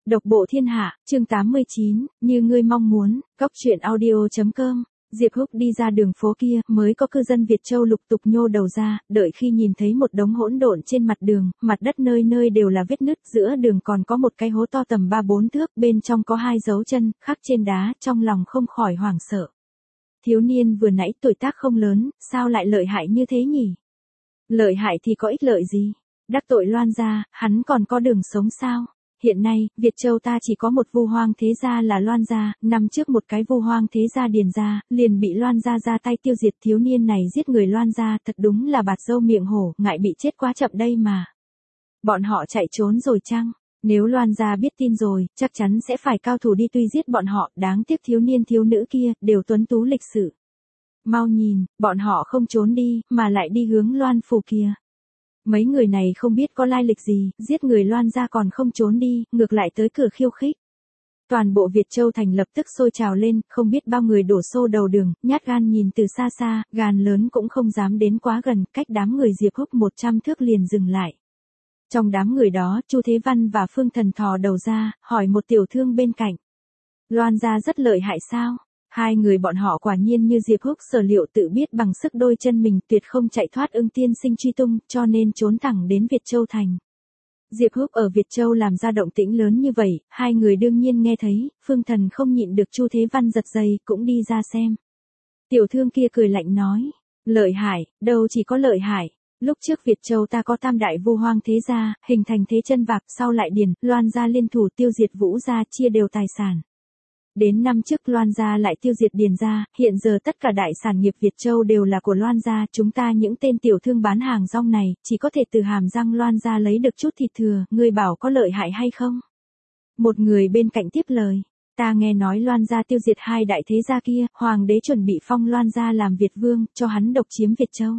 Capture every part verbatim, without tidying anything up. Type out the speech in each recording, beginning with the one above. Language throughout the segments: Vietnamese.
Độc bộ thiên hạ, chương tám mươi chín, như ngươi mong muốn, góc truyện audio chấm com. Diệp Húc đi ra đường phố kia, mới có cư dân Việt Châu lục tục nhô đầu ra, đợi khi nhìn thấy một đống hỗn độn trên mặt đường, mặt đất nơi nơi đều là vết nứt, giữa đường còn có một cái hố to tầm ba bốn thước, bên trong có hai dấu chân, khắc trên đá, trong lòng không khỏi hoảng sợ. Thiếu niên vừa nãy tuổi tác không lớn, sao lại lợi hại như thế nhỉ? Lợi hại thì có ích lợi gì? Đắc tội Loan gia, hắn còn có đường sống sao? Hiện nay, Việt Châu ta chỉ có một vu hoang thế gia là Loan gia, năm trước một cái vu hoang thế gia Điền gia, liền bị Loan gia ra tay tiêu diệt. Thiếu niên này giết người Loan gia, thật đúng là bạt dâu miệng hổ, ngại bị chết quá chậm đây mà. Bọn họ chạy trốn rồi chăng? Nếu Loan gia biết tin rồi, chắc chắn sẽ phải cao thủ đi truy giết bọn họ, đáng tiếc thiếu niên thiếu nữ kia, đều tuấn tú lịch sự. Mau nhìn, bọn họ không trốn đi, mà lại đi hướng Loan phủ kia. Mấy người này không biết có lai lịch gì, giết người Loan gia còn không trốn đi, ngược lại tới cửa khiêu khích. Toàn bộ Việt Châu thành lập tức sôi trào lên, không biết bao người đổ xô đầu đường, nhát gan nhìn từ xa xa, gan lớn cũng không dám đến quá gần, cách đám người Diệp Húc một trăm thước liền dừng lại. Trong đám người đó, Chu Thế Văn và Phương Thần thò đầu ra, hỏi một tiểu thương bên cạnh. Loan gia rất lợi hại sao? Hai người bọn họ quả nhiên như Diệp Húc sở liệu tự biết bằng sức đôi chân mình tuyệt không chạy thoát Ưng tiên sinh truy tung, cho nên trốn thẳng đến Việt Châu thành. Diệp Húc ở Việt Châu làm ra động tĩnh lớn như vậy, hai người đương nhiên nghe thấy, Phương Thần không nhịn được Chu Thế Văn giật dây, cũng đi ra xem. Tiểu thương kia cười lạnh nói, lợi hại, đâu chỉ có lợi hại. Lúc trước Việt Châu ta có tam đại vu hoang thế gia, hình thành thế chân vạc, sau lại Điền, Loan gia liên thủ tiêu diệt Vũ gia, chia đều tài sản. Đến năm trước Loan gia lại tiêu diệt Điền gia, hiện giờ tất cả đại sản nghiệp Việt Châu đều là của Loan gia, chúng ta những tên tiểu thương bán hàng rong này, chỉ có thể từ hàm răng Loan gia lấy được chút thịt thừa, ngươi bảo có lợi hại hay không? Một người bên cạnh tiếp lời, ta nghe nói Loan gia tiêu diệt hai đại thế gia kia, hoàng đế chuẩn bị phong Loan gia làm Việt vương, cho hắn độc chiếm Việt Châu.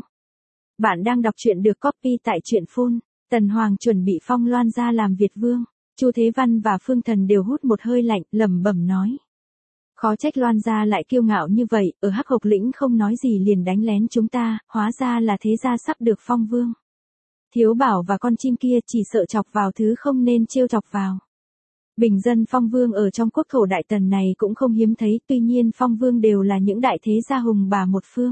Bạn đang đọc truyện được copy tại truyện phun, Tần Hoàng chuẩn bị phong Loan gia làm Việt vương. Chu Thế Văn và Phương Thần đều hút một hơi lạnh, lẩm bẩm nói. Khó trách Loan gia lại kiêu ngạo như vậy, ở Hắc Hộc lĩnh không nói gì liền đánh lén chúng ta, hóa ra là thế gia sắp được phong vương. Thiếu Bảo và con chim kia chỉ sợ chọc vào thứ không nên trêu chọc vào. Bình dân phong vương ở trong quốc thổ Đại Tần này cũng không hiếm thấy, tuy nhiên phong vương đều là những đại thế gia hùng bà một phương.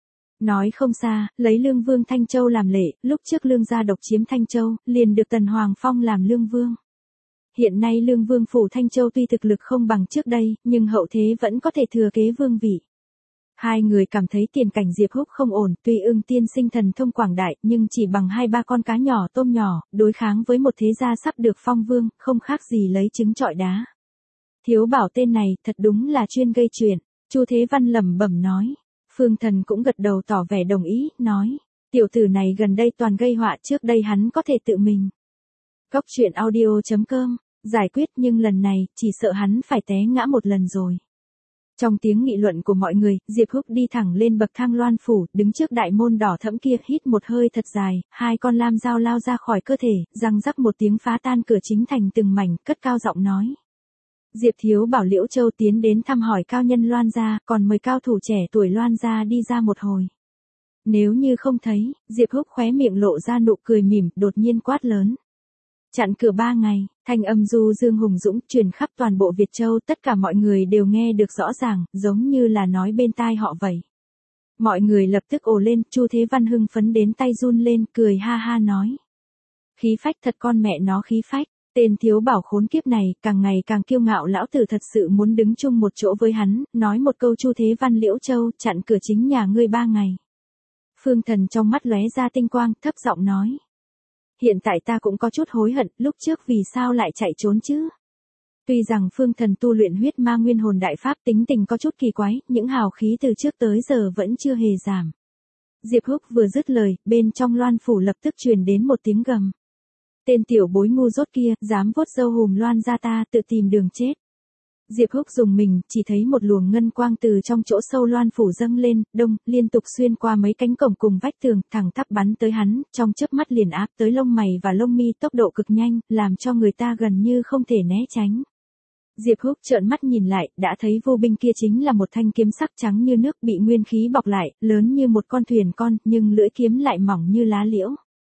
Nói không xa, lấy Lương Vương Thanh Châu làm lệ, lúc trước Lương gia độc chiếm Thanh Châu, liền được Tần Hoàng phong làm Lương Vương. Hiện nay Lương Vương phủ Thanh Châu tuy thực lực không bằng trước đây, nhưng hậu thế vẫn có thể thừa kế vương vị. Hai người cảm thấy tiền cảnh Diệp Húc không ổn, tuy Ưng tiên sinh thần thông quảng đại, nhưng chỉ bằng hai ba con cá nhỏ tôm nhỏ, đối kháng với một thế gia sắp được phong vương, không khác gì lấy trứng trọi đá. Thiếu Bảo tên này, thật đúng là chuyên gây chuyện, Chu Thế Văn lẩm bẩm nói. Phương Thần cũng gật đầu tỏ vẻ đồng ý, nói, tiểu tử này gần đây toàn gây họa, trước đây hắn có thể tự mình. Góc truyện audio chấm com, giải quyết, nhưng lần này, chỉ sợ hắn phải té ngã một lần rồi. Trong tiếng nghị luận của mọi người, Diệp Húc đi thẳng lên bậc thang Loan phủ, đứng trước đại môn đỏ thẫm kia, hít một hơi thật dài, hai con lam dao lao ra khỏi cơ thể, răng rắc một tiếng phá tan cửa chính thành từng mảnh, cất cao giọng nói. Diệp Thiếu Bảo Liễu Châu tiến đến thăm hỏi cao nhân Loan gia, còn mời cao thủ trẻ tuổi Loan gia đi ra một hồi. Nếu như không thấy, Diệp Húc khóe miệng lộ ra nụ cười mỉm, đột nhiên quát lớn. Chặn cửa ba ngày, thanh âm du dương hùng dũng truyền khắp toàn bộ Việt Châu, tất cả mọi người đều nghe được rõ ràng, giống như là nói bên tai họ vậy. Mọi người lập tức ồ lên, Chu Thế Văn hưng phấn đến tay run lên, cười ha ha nói. Khí phách thật, con mẹ nó khí phách. Tên Thiếu Bảo khốn kiếp này, càng ngày càng kiêu ngạo, lão tử thật sự muốn đứng chung một chỗ với hắn, nói một câu Chu Thế Văn Liễu Châu, chặn cửa chính nhà ngươi ba ngày. Phương Thần trong mắt lóe ra tinh quang, thấp giọng nói. Hiện tại ta cũng có chút hối hận, lúc trước vì sao lại chạy trốn chứ? Tuy rằng Phương Thần tu luyện huyết ma nguyên hồn đại pháp, tính tình có chút kỳ quái, những hào khí từ trước tới giờ vẫn chưa hề giảm. Diệp Húc vừa dứt lời, bên trong Loan phủ lập tức truyền đến một tiếng gầm. Tên tiểu bối ngu dốt kia, dám vuốt râu hùm Loan gia ta, tự tìm đường chết. Diệp Húc dùng mình, chỉ thấy một luồng ngân quang từ trong chỗ sâu Loan phủ dâng lên, đông, liên tục xuyên qua mấy cánh cổng cùng vách tường, thẳng tắp bắn tới hắn, trong chớp mắt liền áp tới lông mày và lông mi, tốc độ cực nhanh, làm cho người ta gần như không thể né tránh. Diệp Húc trợn mắt nhìn lại, đã thấy vô binh kia chính là một thanh kiếm sắc trắng như nước, bị nguyên khí bọc lại, lớn như một con thuyền con, nhưng lưỡi kiếm lại mỏng như lá liễu.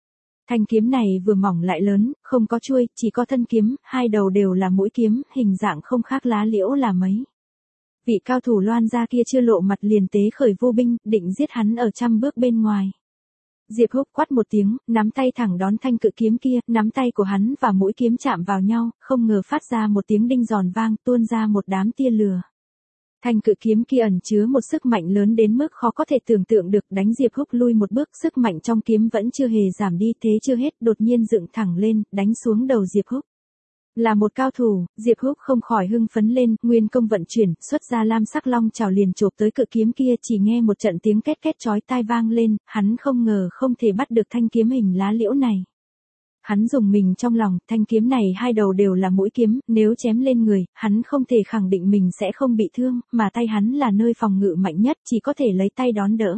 Thanh kiếm này vừa mỏng lại lớn, không có chuôi, chỉ có thân kiếm, hai đầu đều là mũi kiếm, hình dạng không khác lá liễu là mấy. Vị cao thủ Loan gia kia chưa lộ mặt liền tế khởi vô binh, định giết hắn ở trăm bước bên ngoài. Diệp Húc quát một tiếng, nắm tay thẳng đón thanh cự kiếm kia, nắm tay của hắn và mũi kiếm chạm vào nhau, không ngờ phát ra một tiếng đinh giòn vang, tuôn ra một đám tia lửa. Thanh cự kiếm kia ẩn chứa một sức mạnh lớn đến mức khó có thể tưởng tượng được, đánh Diệp Húc lui một bước, sức mạnh trong kiếm vẫn chưa hề giảm đi, thế chưa hết, đột nhiên dựng thẳng lên, đánh xuống đầu Diệp Húc. Là một cao thủ, Diệp Húc không khỏi hưng phấn lên, nguyên công vận chuyển, xuất ra lam sắc long chảo liền chộp tới cự kiếm kia, chỉ nghe một trận tiếng két két chói tai vang lên, hắn không ngờ không thể bắt được thanh kiếm hình lá liễu này. Hắn dùng mình trong lòng, thanh kiếm này hai đầu đều là mũi kiếm, nếu chém lên người, hắn không thể khẳng định mình sẽ không bị thương, mà tay hắn là nơi phòng ngự mạnh nhất, chỉ có thể lấy tay đón đỡ.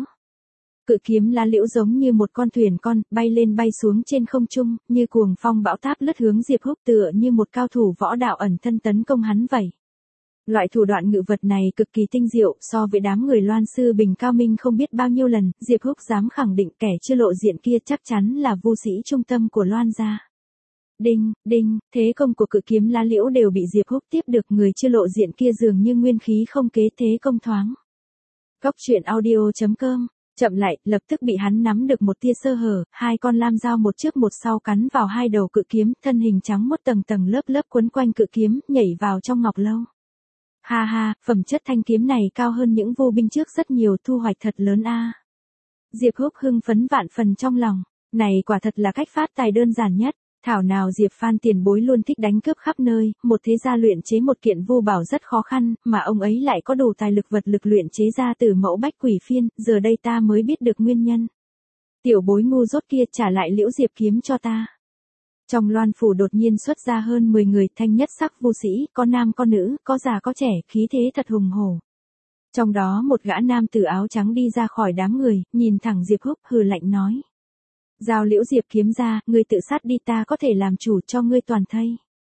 Cự kiếm lá liễu giống như một con thuyền con, bay lên bay xuống trên không trung, như cuồng phong bão táp lướt hướng Diệp Húc, tựa như một cao thủ võ đạo ẩn thân tấn công hắn vậy. Loại thủ đoạn ngự vật này cực kỳ tinh diệu, so với đám người Loan sư Bình cao minh không biết bao nhiêu lần, Diệp Húc dám khẳng định kẻ chưa lộ diện kia chắc chắn là vô sĩ trung tâm của Loan gia. Đinh, đinh, thế công của cự kiếm lá liễu đều bị Diệp Húc tiếp được, người chưa lộ diện kia dường như nguyên khí không kế, thế công thoáng. Cóc truyện audio chấm com chậm lại, lập tức bị hắn nắm được một tia sơ hở, hai con lam dao một trước một sau cắn vào hai đầu cự kiếm, thân hình trắng muốt tầng tầng lớp lớp quấn quanh cự kiếm, nhảy vào trong ngọc lâu. Ha ha, phẩm chất thanh kiếm này cao hơn những vô binh trước rất nhiều, thu hoạch thật lớn a. Diệp Húc hưng phấn vạn phần trong lòng, này quả thật là cách phát tài đơn giản nhất. Thảo nào Diệp Phan tiền bối luôn thích đánh cướp khắp nơi, một thế gia luyện chế một kiện vô bảo rất khó khăn, mà ông ấy lại có đủ tài lực vật lực luyện chế ra từ mẫu bách quỷ phiên, giờ đây ta mới biết được nguyên nhân. Tiểu bối ngu dốt kia trả lại liễu diệp kiếm cho ta. Trong Loan phủ đột nhiên xuất ra hơn mười người, thanh nhất sắc vô sĩ, có nam có nữ, có già có trẻ, khí thế thật hùng hổ. Trong đó một gã nam tử áo trắng đi ra khỏi đám người, nhìn thẳng Diệp Húc hừ lạnh nói. Giao liễu diệp kiếm ra, ngươi tự sát đi, ta có thể làm chủ cho ngươi toàn thây.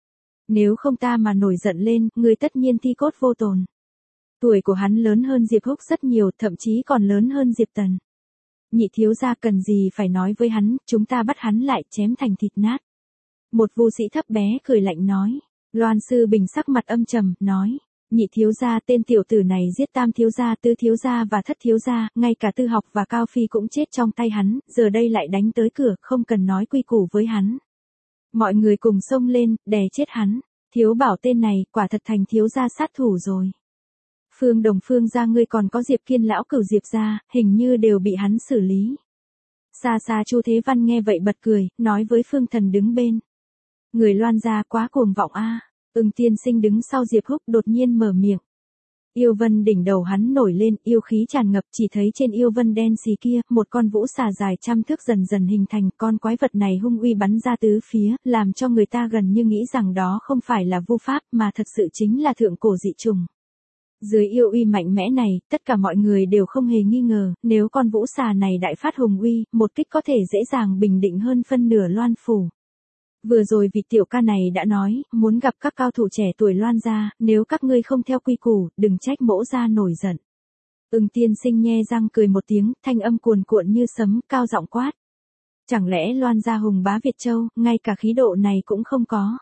Nếu không ta mà nổi giận lên, ngươi tất nhiên thi cốt vô tồn. Tuổi của hắn lớn hơn Diệp Húc rất nhiều, thậm chí còn lớn hơn Diệp Tần. Nhị thiếu gia cần gì phải nói với hắn, chúng ta bắt hắn lại chém thành thịt nát. Một vô sĩ thấp bé cười lạnh nói. Loan sư Bình sắc mặt âm trầm, nói. Nhị thiếu gia, tên tiểu tử này giết tam thiếu gia, tứ thiếu gia và thất thiếu gia, ngay cả Tư Học và Cao Phi cũng chết trong tay hắn, giờ đây lại đánh tới cửa, không cần nói quy củ với hắn. Mọi người cùng xông lên, đè chết hắn. Thiếu bảo tên này, quả thật thành thiếu gia sát thủ rồi. Phương Đồng Phương gia ngươi còn có Diệp Kiên lão cửu Diệp gia, hình như đều bị hắn xử lý. Xa xa Chu Thế Văn nghe vậy bật cười, nói với Phương Thần đứng bên. Người Loan gia quá cuồng vọng a. Ưng tiên sinh đứng sau Diệp Húc đột nhiên mở miệng. Yêu vân đỉnh đầu hắn nổi lên, yêu khí tràn ngập, chỉ thấy trên yêu vân đen xì kia, một con vũ xà dài trăm thước dần dần hình thành, con quái vật này hung uy bắn ra tứ phía, làm cho người ta gần như nghĩ rằng đó không phải là vu pháp, mà thật sự chính là thượng cổ dị trùng. Dưới yêu uy mạnh mẽ này, tất cả mọi người đều không hề nghi ngờ, nếu con vũ xà này đại phát hùng uy, một kích có thể dễ dàng bình định hơn phân nửa Loan phủ. Vừa rồi vị tiểu ca này đã nói, muốn gặp các cao thủ trẻ tuổi Loan gia, nếu các ngươi không theo quy củ, đừng trách mỗ gia nổi giận. Ưng tiên sinh nhe răng cười một tiếng, thanh âm cuồn cuộn như sấm, cao giọng quát. Chẳng lẽ Loan gia hùng bá Việt Châu, ngay cả khí độ này cũng không có.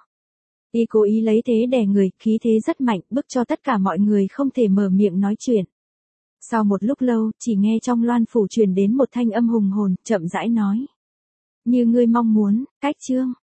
Y cố ý lấy thế đè người, khí thế rất mạnh, bức cho tất cả mọi người không thể mở miệng nói chuyện. Sau một lúc lâu, chỉ nghe trong Loan phủ truyền đến một thanh âm hùng hồn, chậm rãi nói. Như ngươi mong muốn, cách chương.